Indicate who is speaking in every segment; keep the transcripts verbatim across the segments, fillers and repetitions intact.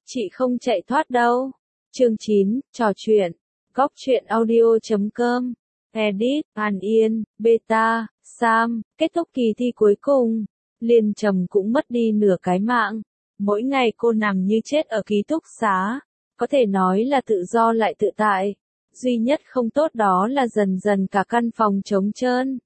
Speaker 1: Chị không chạy thoát đâu. Chương chín, trò chuyện. Góc truyện audio chấm com. Edit, An Yên, Beta, Sam. Kết thúc kỳ thi cuối cùng. Liên Trầm cũng mất đi nửa cái mạng. Mỗi ngày cô nằm như chết ở ký túc xá. Có thể nói là tự do lại tự tại. Duy nhất không tốt đó là dần dần cả căn phòng trống trơn.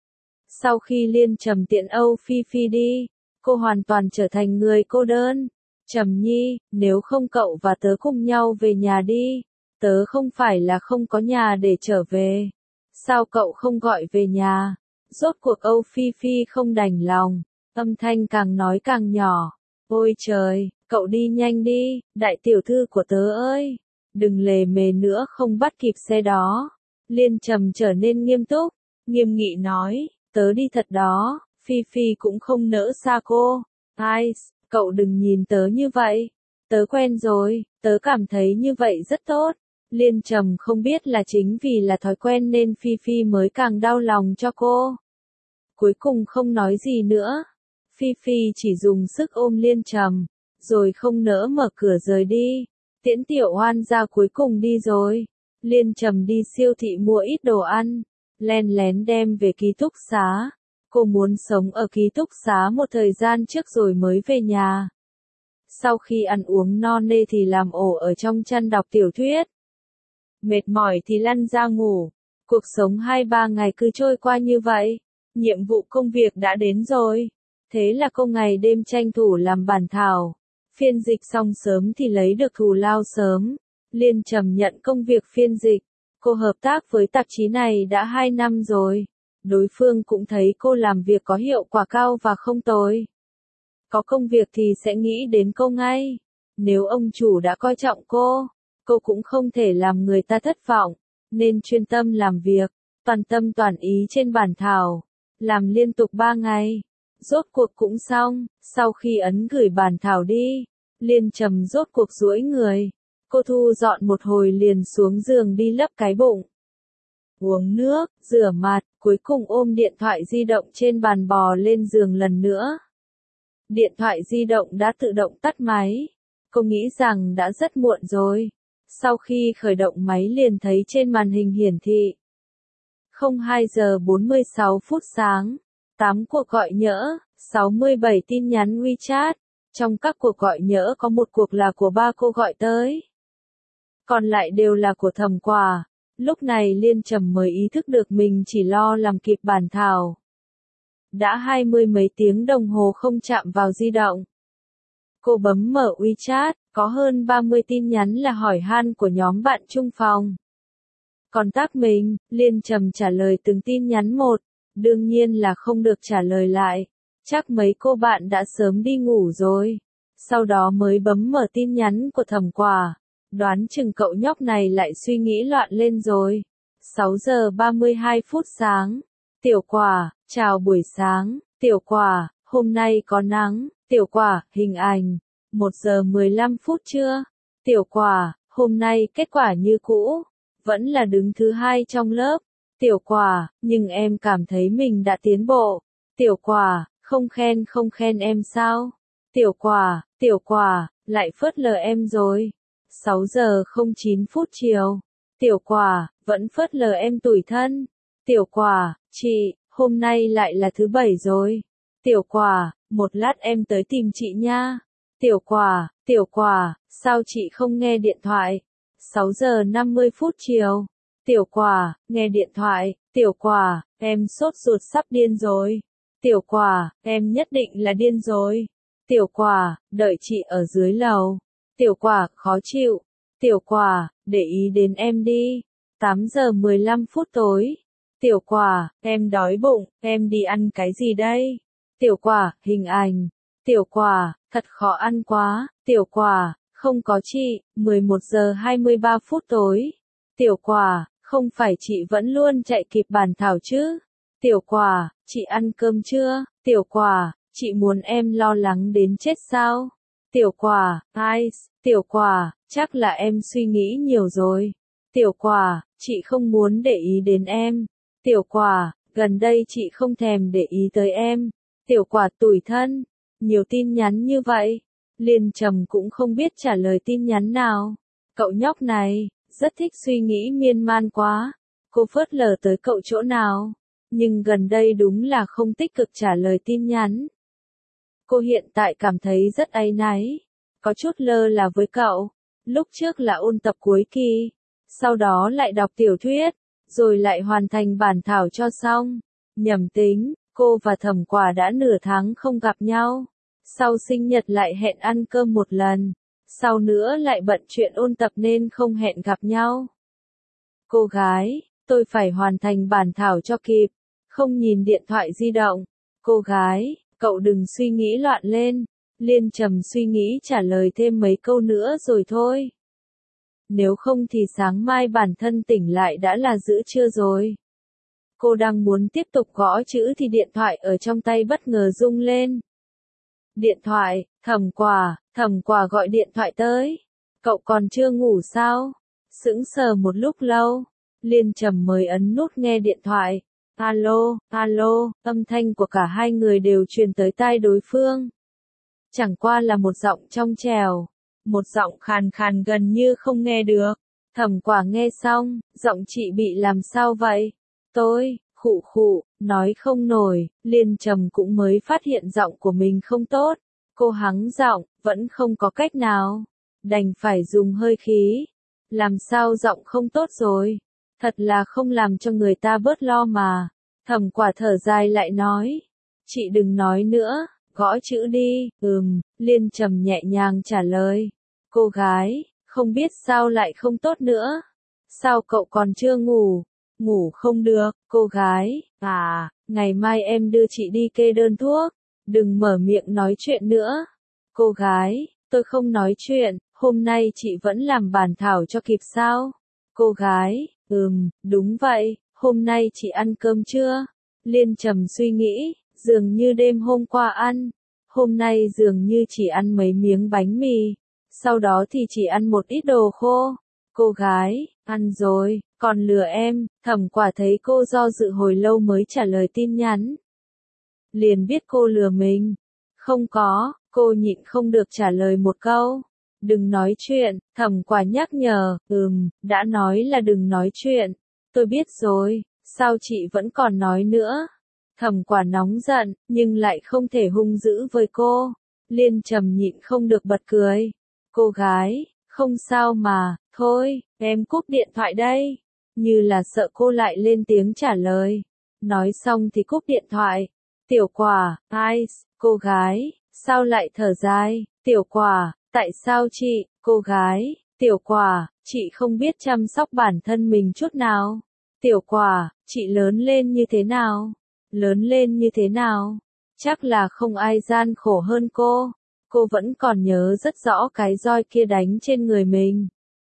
Speaker 1: Sau khi Liên Trầm tiện Âu Phi Phi đi, cô hoàn toàn trở thành người cô đơn. Trầm Nhi, nếu không cậu và tớ cùng nhau về nhà đi. Tớ không phải là không có nhà để trở về. Sao cậu không gọi về nhà? Rốt cuộc Âu Phi Phi không đành lòng. Âm thanh càng nói càng nhỏ. Ôi trời, cậu đi nhanh đi, đại tiểu thư của tớ ơi. Đừng lề mề nữa không bắt kịp xe đó. Liên Trầm trở nên nghiêm túc, nghiêm nghị nói, tớ đi thật đó. Phi Phi cũng không nỡ xa cô. Ai, cậu đừng nhìn tớ như vậy. Tớ quen rồi, tớ cảm thấy như vậy rất tốt. Liên Trầm không biết là chính vì là thói quen nên Phi Phi mới càng đau lòng cho cô. Cuối cùng không nói gì nữa. Phi Phi chỉ dùng sức ôm Liên Trầm, rồi không nỡ mở cửa rời đi. Tiễn Tiểu Oan ra cuối cùng đi rồi. Liên Trầm đi siêu thị mua ít đồ ăn, len lén đem về ký túc xá. Cô muốn sống ở ký túc xá một thời gian trước rồi mới về nhà. Sau khi ăn uống no nê thì làm ổ ở trong chăn đọc tiểu thuyết. Mệt mỏi thì lăn ra ngủ. Cuộc sống hai ba ngày cứ trôi qua như vậy. Nhiệm vụ công việc đã đến rồi. Thế là cô ngày đêm tranh thủ làm bản thảo. Phiên dịch xong sớm thì lấy được thù lao sớm. Liên Trầm nhận công việc phiên dịch. Cô hợp tác với tạp chí này đã hai năm rồi. Đối phương cũng thấy cô làm việc có hiệu quả cao và không tồi. Có công việc thì sẽ nghĩ đến cô ngay. Nếu ông chủ đã coi trọng cô, cô cũng không thể làm người ta thất vọng, nên chuyên tâm làm việc, toàn tâm toàn ý trên bản thảo. Làm liên tục ba ngày. Rốt cuộc cũng xong, sau khi ấn gửi bản thảo đi, Liên Trầm rốt cuộc duỗi người. Cô thu dọn một hồi liền xuống giường đi lấp cái bụng. Uống nước, rửa mặt, cuối cùng ôm điện thoại di động trên bàn bò lên giường lần nữa. Điện thoại di động đã tự động tắt máy. Cô nghĩ rằng đã rất muộn rồi. Sau khi khởi động máy liền thấy trên màn hình hiển thị. không hai giờ bốn mươi sáu phút sáng. tám cuộc gọi nhỡ, sáu mươi bảy tin nhắn WeChat. Trong các cuộc gọi nhỡ có một cuộc là của ba cô gọi tới. Còn lại đều là của Thẩm Quả. Lúc này Liên Trầm mới ý thức được mình chỉ lo làm kịp bản thảo. Đã hai mươi mấy tiếng đồng hồ không chạm vào di động. Cô bấm mở WeChat, có hơn ba mươi tin nhắn là hỏi han của nhóm bạn chung phòng. Còn tác mình, Liên Trầm trả lời từng tin nhắn một, đương nhiên là không được trả lời lại. Chắc mấy cô bạn đã sớm đi ngủ rồi. Sau đó mới bấm mở tin nhắn của Thẩm Quả. Đoán chừng cậu nhóc này lại suy nghĩ loạn lên rồi. sáu giờ ba mươi hai phút sáng. Tiểu Quả, chào buổi sáng. Tiểu Quả, hôm nay có nắng. Tiểu Quả, hình ảnh. một giờ mười lăm phút trưa. Tiểu Quả, hôm nay kết quả như cũ. Vẫn là đứng thứ hai trong lớp. Tiểu Quả, nhưng em cảm thấy mình đã tiến bộ. Tiểu Quả, không khen không khen em sao? Tiểu Quả, Tiểu Quả, lại phớt lờ em rồi. sáu giờ không chín phút chiều. Tiểu Quả, vẫn phớt lờ em tủi thân. Tiểu Quả, chị, hôm nay lại là thứ bảy rồi. Tiểu Quả, một lát em tới tìm chị nha. Tiểu Quả, Tiểu Quả, sao chị không nghe điện thoại? sáu giờ năm mươi phút chiều. Tiểu Quả, nghe điện thoại. Tiểu Quả, em sốt ruột sắp điên rồi. Tiểu Quả, em nhất định là điên rồi. Tiểu Quả, đợi chị ở dưới lầu. Tiểu Quả, khó chịu. Tiểu Quả, để ý đến em đi. tám giờ mười lăm phút tối. Tiểu Quả, em đói bụng, em đi ăn cái gì đây? Tiểu Quả, hình ảnh. Tiểu Quả, thật khó ăn quá. Tiểu Quả, không có chị. mười một giờ hai mươi ba phút tối. Tiểu Quả, không phải chị vẫn luôn chạy kịp bản thảo chứ? Tiểu Quả, chị ăn cơm chưa? Tiểu Quả, chị muốn em lo lắng đến chết sao? Tiểu Quả, ai? Tiểu Quả, chắc là em suy nghĩ nhiều rồi. Tiểu Quả, chị không muốn để ý đến em. Tiểu Quả, gần đây chị không thèm để ý tới em. Tiểu Quả tủi thân. Nhiều tin nhắn như vậy. Liên Trầm cũng không biết trả lời tin nhắn nào. Cậu nhóc này, rất thích suy nghĩ miên man quá. Cô phớt lờ tới cậu chỗ nào? Nhưng gần đây đúng là không tích cực trả lời tin nhắn. Cô hiện tại cảm thấy rất áy náy. Có chút lơ là với cậu. Lúc trước là ôn tập cuối kỳ. Sau đó lại đọc tiểu thuyết. Rồi lại hoàn thành bản thảo cho xong. Nhầm tính, cô và Thẩm Quả đã nửa tháng không gặp nhau. Sau sinh nhật lại hẹn ăn cơm một lần. Sau nữa lại bận chuyện ôn tập nên không hẹn gặp nhau. Cô gái, tôi phải hoàn thành bản thảo cho kịp. Không nhìn điện thoại di động. Cô gái, cậu đừng suy nghĩ loạn lên. Liên Trầm suy nghĩ trả lời thêm mấy câu nữa rồi thôi. Nếu không thì sáng mai bản thân tỉnh lại đã là giữa trưa rồi. Cô đang muốn tiếp tục gõ chữ thì điện thoại ở trong tay bất ngờ rung lên. Điện thoại, Thẩm Quả, Thẩm Quả gọi điện thoại tới. Cậu còn chưa ngủ sao? Sững sờ một lúc lâu. Liên Trầm mới ấn nút nghe điện thoại. Alo, alo, âm thanh của cả hai người đều truyền tới tai đối phương. Chẳng qua là một giọng trong trẻo, một giọng khàn khàn gần như không nghe được. Thẩm Quả nghe xong, giọng chị bị làm sao vậy? Tôi, khụ khụ, nói không nổi. Liên Trầm cũng mới phát hiện giọng của mình không tốt. Cô hắng giọng, vẫn không có cách nào. Đành phải dùng hơi khí. Làm sao giọng không tốt rồi? Thật là không làm cho người ta bớt lo mà. Thẩm Quả thở dài lại nói. Chị đừng nói nữa, gõ chữ đi. Ừm, Liên Trầm nhẹ nhàng trả lời. Cô gái, không biết sao lại không tốt nữa. Sao cậu còn chưa ngủ? Ngủ không được, cô gái. À, ngày mai em đưa chị đi kê đơn thuốc. Đừng mở miệng nói chuyện nữa. Cô gái, tôi không nói chuyện, hôm nay chị vẫn làm bản thảo cho kịp sao? Cô gái, ừm, đúng vậy, hôm nay chị ăn cơm chưa? Liên Trầm suy nghĩ, dường như đêm hôm qua ăn. Hôm nay dường như chỉ ăn mấy miếng bánh mì. Sau đó thì chỉ ăn một ít đồ khô. Cô gái, ăn rồi, còn lừa em. Thẩm Quả thấy cô do dự hồi lâu mới trả lời tin nhắn. Liền biết cô lừa mình. Không có, cô nhịn không được trả lời một câu. Đừng nói chuyện, Thẩm Quả nhắc nhở. Ừm, đã nói là đừng nói chuyện. Tôi biết rồi, sao chị vẫn còn nói nữa? Thẩm Quả nóng giận, nhưng lại không thể hung dữ với cô. Liên Trầm nhịn không được bật cười. Cô gái, không sao mà, thôi, em cúp điện thoại đây. Như là sợ cô lại lên tiếng trả lời. Nói xong thì cúp điện thoại. Tiểu Quả, Ice, cô gái, sao lại thở dài? Tiểu Quả, tại sao chị, cô gái, Tiểu Quả, chị không biết chăm sóc bản thân mình chút nào. Tiểu Quả, chị lớn lên như thế nào? Lớn lên như thế nào? Chắc là không ai gian khổ hơn cô. Cô vẫn còn nhớ rất rõ cái roi kia đánh trên người mình.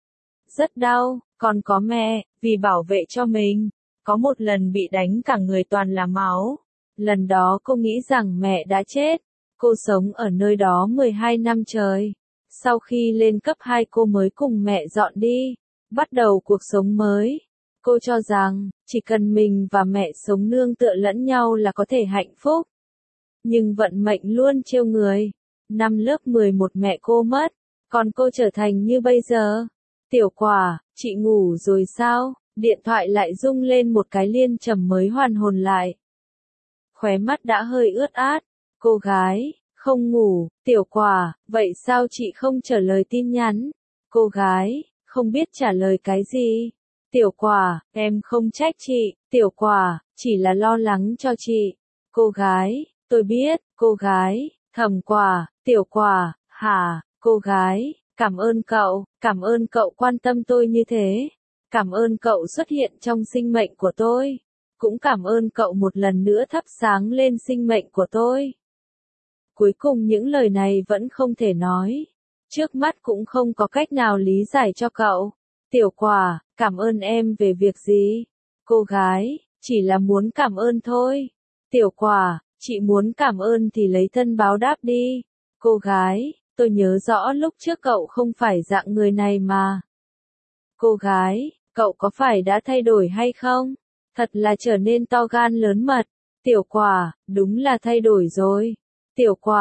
Speaker 1: Rất đau, còn có mẹ, vì bảo vệ cho mình. Có một lần bị đánh cả người toàn là máu. Lần đó cô nghĩ rằng mẹ đã chết. Cô sống ở nơi đó mười hai năm trời. Sau khi lên cấp hai cô mới cùng mẹ dọn đi. Bắt đầu cuộc sống mới. Cô cho rằng, chỉ cần mình và mẹ sống nương tựa lẫn nhau là có thể hạnh phúc. Nhưng vận mệnh luôn trêu người. Năm lớp mười một mẹ cô mất, còn cô trở thành như bây giờ. Tiểu Quả, chị ngủ rồi sao? Điện thoại lại rung lên một cái. Liên Trầm mới hoàn hồn lại. Khóe mắt đã hơi ướt át. Cô gái, không ngủ. Tiểu Quả, vậy sao chị không trả lời tin nhắn? Cô gái, không biết trả lời cái gì. Tiểu Quả, em không trách chị. Tiểu Quả, chỉ là lo lắng cho chị. Cô gái, tôi biết. Cô gái, Thẩm Quả, Tiểu Quả, hả? Cô gái, cảm ơn cậu, cảm ơn cậu quan tâm tôi như thế. Cảm ơn cậu xuất hiện trong sinh mệnh của tôi. Cũng cảm ơn cậu một lần nữa thắp sáng lên sinh mệnh của tôi. Cuối cùng những lời này vẫn không thể nói. Trước mắt cũng không có cách nào lý giải cho cậu. Tiểu Quả, cảm ơn em về việc gì? Cô gái, chỉ là muốn cảm ơn thôi. Tiểu Quả, chị muốn cảm ơn thì lấy thân báo đáp đi. Cô gái, tôi nhớ rõ lúc trước cậu không phải dạng người này mà. Cô gái, cậu có phải đã thay đổi hay không? Thật là trở nên to gan lớn mật. Tiểu Quả, đúng là thay đổi rồi. Tiểu Quả,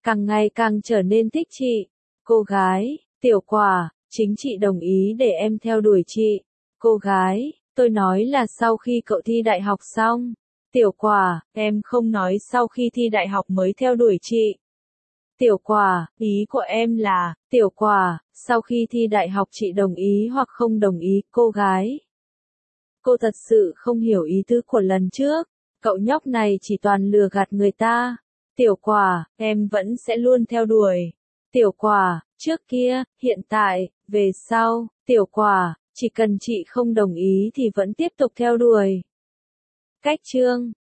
Speaker 1: càng ngày càng trở nên thích chị. Cô gái, Tiểu Quả, chính chị đồng ý để em theo đuổi chị. Cô gái, tôi nói là sau khi cậu thi đại học xong. Tiểu Quả, em không nói sau khi thi đại học mới theo đuổi chị. Tiểu Quả, ý của em là, Tiểu Quả, sau khi thi đại học chị đồng ý hoặc không đồng ý. Cô gái, cô thật sự không hiểu ý tứ của lần trước. Cậu nhóc này chỉ toàn lừa gạt người ta. Tiểu Quả, em vẫn sẽ luôn theo đuổi. Tiểu Quả, trước kia, hiện tại, về sau. Tiểu Quả, chỉ cần chị không đồng ý thì vẫn tiếp tục theo đuổi. Cách chương